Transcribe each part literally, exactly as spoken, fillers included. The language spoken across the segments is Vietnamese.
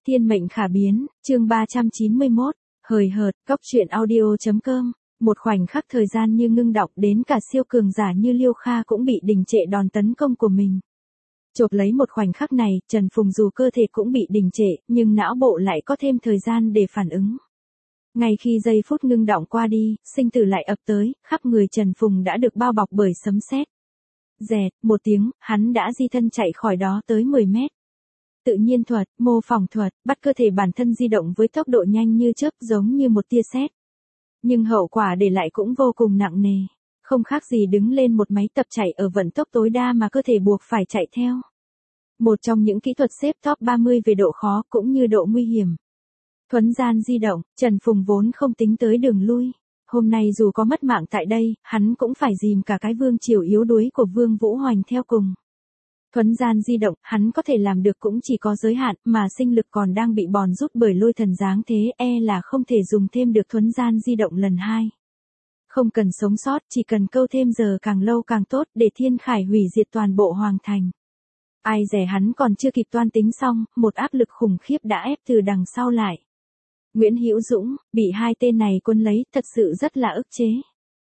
Thiên mệnh khả biến, chương ba trăm chín mươi mốt, hời hợt, cóc truyện audio.com, một khoảnh khắc thời gian như ngưng đọng đến cả siêu cường giả như Liêu Kha cũng bị đình trệ đòn tấn công của mình. Chộp lấy một khoảnh khắc này, Trần Phùng dù cơ thể cũng bị đình trệ, nhưng não bộ lại có thêm thời gian để phản ứng. Ngay khi giây phút ngưng đọng qua đi, sinh tử lại ập tới, khắp người Trần Phùng đã được bao bọc bởi sấm sét. Rẹt, một tiếng, hắn đã di thân chạy khỏi đó tới mười mét. Tự nhiên thuật, mô phỏng thuật, bắt cơ thể bản thân di động với tốc độ nhanh như chớp giống như một tia sét. Nhưng hậu quả để lại cũng vô cùng nặng nề. Không khác gì đứng lên một máy tập chạy ở vận tốc tối đa mà cơ thể buộc phải chạy theo. Một trong những kỹ thuật xếp top ba mươi về độ khó cũng như độ nguy hiểm. Thuấn gian di động, Trần Phùng vốn không tính tới đường lui. Hôm nay dù có mất mạng tại đây, hắn cũng phải dìm cả cái vương triều yếu đuối của Vương Vũ Hoành theo cùng. Thuấn gian di động, hắn có thể làm được cũng chỉ có giới hạn, mà sinh lực còn đang bị bòn rút bởi lôi thần giáng thế, e là không thể dùng thêm được thuấn gian di động lần hai. Không cần sống sót, chỉ cần câu thêm giờ càng lâu càng tốt để Thiên Khải hủy diệt toàn bộ hoàng thành. Ai dè hắn còn chưa kịp toan tính xong, một áp lực khủng khiếp đã ép từ đằng sau lại. Nguyễn Hữu Dũng, bị hai tên này quân lấy, thật sự rất là ức chế.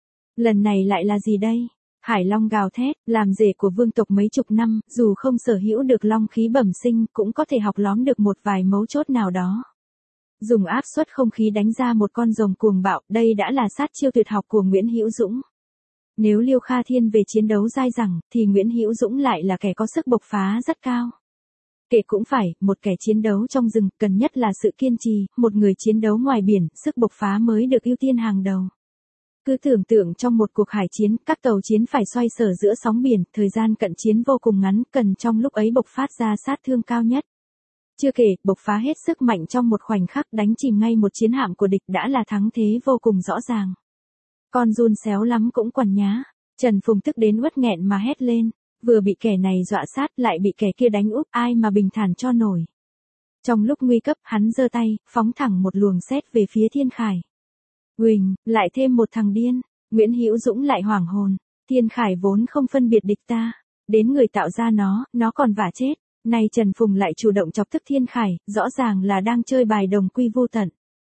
Lần này lại là gì đây? Hải Long gào thét, làm rể của vương tộc mấy chục năm, dù không sở hữu được long khí bẩm sinh, cũng có thể học lóm được một vài mấu chốt nào đó. Dùng áp suất không khí đánh ra một con rồng cuồng bạo, đây đã là sát chiêu tuyệt học của Nguyễn Hữu Dũng. Nếu Liêu Kha thiên về chiến đấu dai dẳng, thì Nguyễn Hữu Dũng lại là kẻ có sức bộc phá rất cao. Kể cũng phải, một kẻ chiến đấu trong rừng, cần nhất là sự kiên trì, một người chiến đấu ngoài biển, sức bộc phá mới được ưu tiên hàng đầu. Cứ tưởng tượng trong một cuộc hải chiến, các tàu chiến phải xoay sở giữa sóng biển, thời gian cận chiến vô cùng ngắn, cần trong lúc ấy bộc phát ra sát thương cao nhất. Chưa kể, bộc phá hết sức mạnh trong một khoảnh khắc đánh chìm ngay một chiến hạm của địch đã là thắng thế vô cùng rõ ràng. Con giun xéo lắm cũng quằn nhá. Trần Phùng tức đến uất nghẹn mà hét lên, vừa bị kẻ này dọa sát lại bị kẻ kia đánh úp, ai mà bình thản cho nổi. Trong lúc nguy cấp, hắn giơ tay, phóng thẳng một luồng sét về phía Thiên Khải. Huỳnh, lại thêm một thằng điên. Nguyễn Hữu Dũng lại hoảng hồn. Thiên Khải vốn không phân biệt địch ta. Đến người tạo ra nó, nó còn vả chết. Nay Trần Phùng lại chủ động chọc tức Thiên Khải, rõ ràng là đang chơi bài đồng quy vô tận.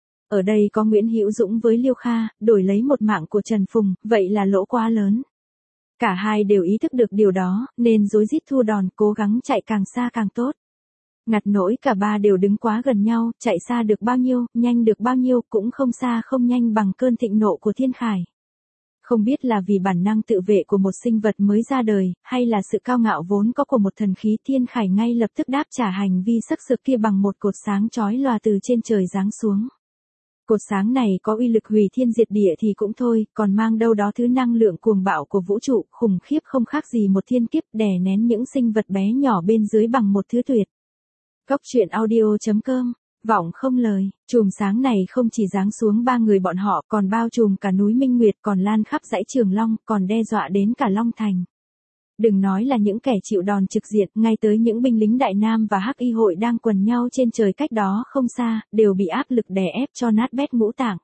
Ở đây có Nguyễn Hữu Dũng với Liêu Kha, đổi lấy một mạng của Trần Phùng, vậy là lỗ quá lớn. Cả hai đều ý thức được điều đó, nên rối rít thu đòn, cố gắng chạy càng xa càng tốt. Ngặt nỗi cả ba đều đứng quá gần nhau, chạy xa được bao nhiêu, nhanh được bao nhiêu, cũng không xa không nhanh bằng cơn thịnh nộ của Thiên Khải. Không biết là vì bản năng tự vệ của một sinh vật mới ra đời, hay là sự cao ngạo vốn có của một thần khí, Thiên Khải ngay lập tức đáp trả hành vi sắc sược kia bằng một cột sáng chói lòa từ trên trời giáng xuống. Cột sáng này có uy lực hủy thiên diệt địa thì cũng thôi, còn mang đâu đó thứ năng lượng cuồng bạo của vũ trụ, khủng khiếp không khác gì một thiên kiếp, đè nén những sinh vật bé nhỏ bên dưới bằng một thứ tuyệt. Cóc truyện audio.com, vọng không lời, chùm sáng này không chỉ giáng xuống ba người bọn họ, còn bao trùm cả núi Minh Nguyệt, còn lan khắp dãy Trường Long, còn đe dọa đến cả Long Thành. Đừng nói là những kẻ chịu đòn trực diện, ngay tới những binh lính Đại Nam và Hắc Y hội đang quần nhau trên trời cách đó không xa, đều bị áp lực đè ép cho nát bét ngũ tạng.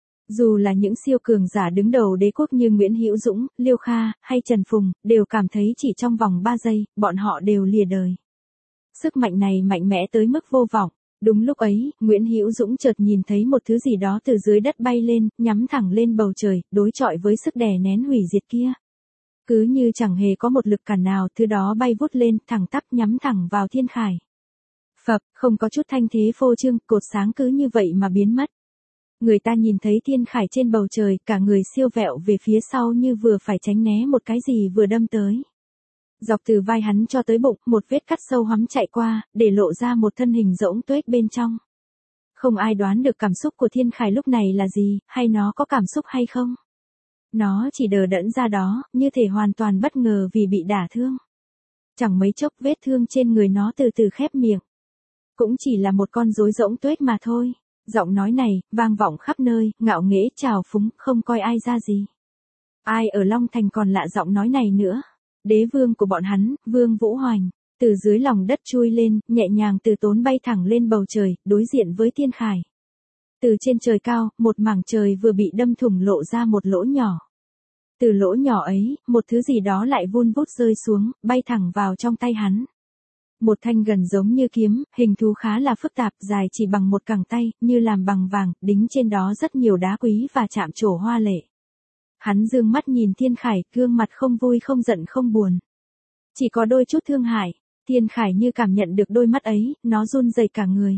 Dù là những siêu cường giả đứng đầu đế quốc như Nguyễn Hữu Dũng, Liêu Kha, hay Trần Phùng, đều cảm thấy chỉ trong vòng ba giây, bọn họ đều lìa đời. Sức mạnh này mạnh mẽ tới mức vô vọng. Đúng lúc ấy, Nguyễn Hữu Dũng chợt nhìn thấy một thứ gì đó từ dưới đất bay lên, nhắm thẳng lên bầu trời, đối chọi với sức đè nén hủy diệt kia. Cứ như chẳng hề có một lực cản nào, thứ đó bay vút lên, thẳng tắp nhắm thẳng vào Thiên Khải. Phập, không có chút thanh thế phô trương, cột sáng cứ như vậy mà biến mất. Người ta nhìn thấy Thiên Khải trên bầu trời, cả người siêu vẹo về phía sau như vừa phải tránh né một cái gì vừa đâm tới. Dọc từ vai hắn cho tới bụng, một vết cắt sâu hoắm chạy qua, để lộ ra một thân hình rỗng tuếch bên trong. Không ai đoán được cảm xúc của Thiên Khải lúc này là gì, hay nó có cảm xúc hay không. Nó chỉ đờ đẫn ra đó, như thể hoàn toàn bất ngờ vì bị đả thương. Chẳng mấy chốc vết thương trên người nó từ từ khép miệng. Cũng chỉ là một con rối rỗng tuếch mà thôi. Giọng nói này, vang vọng khắp nơi, ngạo nghễ trào phúng, không coi ai ra gì. Ai ở Long Thành còn lạ giọng nói này nữa. Đế vương của bọn hắn, Vương Vũ Hoành, từ dưới lòng đất chui lên, nhẹ nhàng từ tốn bay thẳng lên bầu trời, đối diện với Thiên Khải. Từ trên trời cao, một mảng trời vừa bị đâm thủng lộ ra một lỗ nhỏ. Từ lỗ nhỏ ấy, một thứ gì đó lại vun vút rơi xuống, bay thẳng vào trong tay hắn. Một thanh gần giống như kiếm, hình thù khá là phức tạp, dài chỉ bằng một cẳng tay, như làm bằng vàng, đính trên đó rất nhiều đá quý và chạm trổ hoa lệ. Hắn dương mắt nhìn Thiên Khải, gương mặt không vui không giận không buồn. Chỉ có đôi chút thương hại. Thiên Khải như cảm nhận được đôi mắt ấy, nó run rẩy cả người.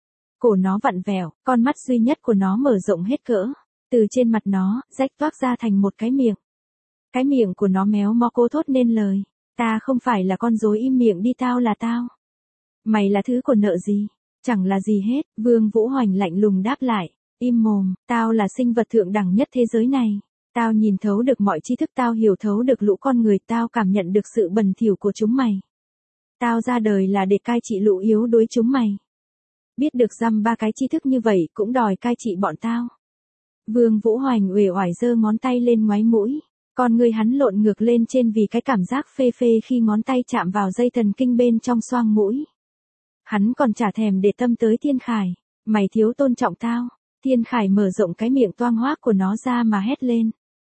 Cổ nó vặn vẹo, con mắt duy nhất của nó mở rộng hết cỡ. Từ trên mặt nó, rách toác ra thành một cái miệng. Cái miệng của nó méo mó cố thốt nên lời. Ta không phải là con rối, im miệng đi, tao là tao. Mày là thứ của nợ gì? Chẳng là gì hết, Vương Vũ Hoành lạnh lùng đáp lại. Im mồm, tao là sinh vật thượng đẳng nhất thế giới này. Tao nhìn thấu được mọi tri thức, tao hiểu thấu được lũ con người, tao cảm nhận được sự bẩn thỉu của chúng mày. Tao ra đời là để cai trị lũ yếu đuối chúng mày. Biết được dăm ba cái tri thức như vậy cũng đòi cai trị bọn tao. Vương Vũ Hoành uể oải giơ ngón tay lên ngoáy mũi. Con người hắn lộn ngược lên trên vì cái cảm giác phê phê khi ngón tay chạm vào dây thần kinh bên trong xoang mũi. Hắn còn chả thèm để tâm tới Thiên Khải. Mày thiếu tôn trọng tao. Thiên Khải mở rộng cái miệng toang hoác của nó ra mà hét lên.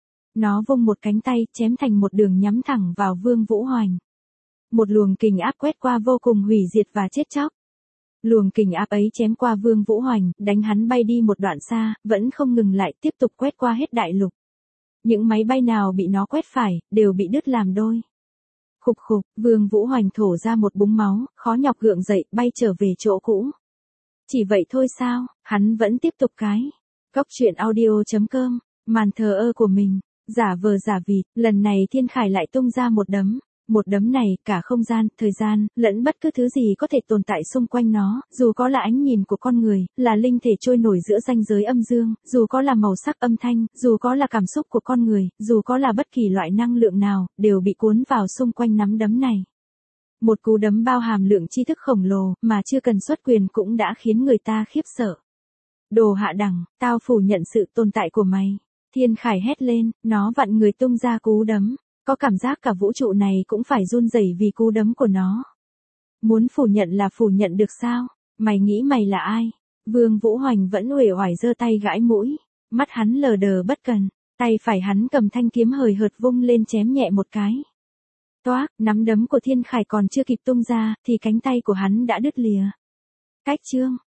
Nó vung một cánh tay chém thành một đường nhắm thẳng vào Vương Vũ Hoành. Một luồng kình áp quét qua vô cùng hủy diệt và chết chóc. Luồng kình áp ấy chém qua Vương Vũ Hoành, đánh hắn bay đi một đoạn xa, vẫn không ngừng lại, tiếp tục quét qua hết đại lục. Những máy bay nào bị nó quét phải, đều bị đứt làm đôi. Khục khục, Vương Vũ Hoành thổ ra một búng máu, khó nhọc gượng dậy, bay trở về chỗ cũ. Chỉ vậy thôi sao, hắn vẫn tiếp tục cái. Cốc truyện audio chấm com, màn thờ ơ của mình, giả vờ giả vịt, lần này Thiên Khải lại tung ra một đấm. Một đấm này, cả không gian, thời gian, lẫn bất cứ thứ gì có thể tồn tại xung quanh nó, dù có là ánh nhìn của con người, là linh thể trôi nổi giữa ranh giới âm dương, dù có là màu sắc âm thanh, dù có là cảm xúc của con người, dù có là bất kỳ loại năng lượng nào, đều bị cuốn vào xung quanh nắm đấm này. Một cú đấm bao hàm lượng tri thức khổng lồ, mà chưa cần xuất quyền cũng đã khiến người ta khiếp sợ. Đồ hạ đẳng, tao phủ nhận sự tồn tại của mày. Thiên Khải hét lên, nó vặn người tung ra cú đấm. Có cảm giác cả vũ trụ này cũng phải run rẩy vì cú đấm của nó. Muốn phủ nhận là phủ nhận được sao? Mày nghĩ mày là ai? Vương Vũ Hoành vẫn uể oải giơ tay gãi mũi. Mắt hắn lờ đờ bất cần. Tay phải hắn cầm thanh kiếm hời hợt vung lên chém nhẹ một cái. Toác, nắm đấm của Thiên Khải còn chưa kịp tung ra, thì cánh tay của hắn đã đứt lìa. Cách chương.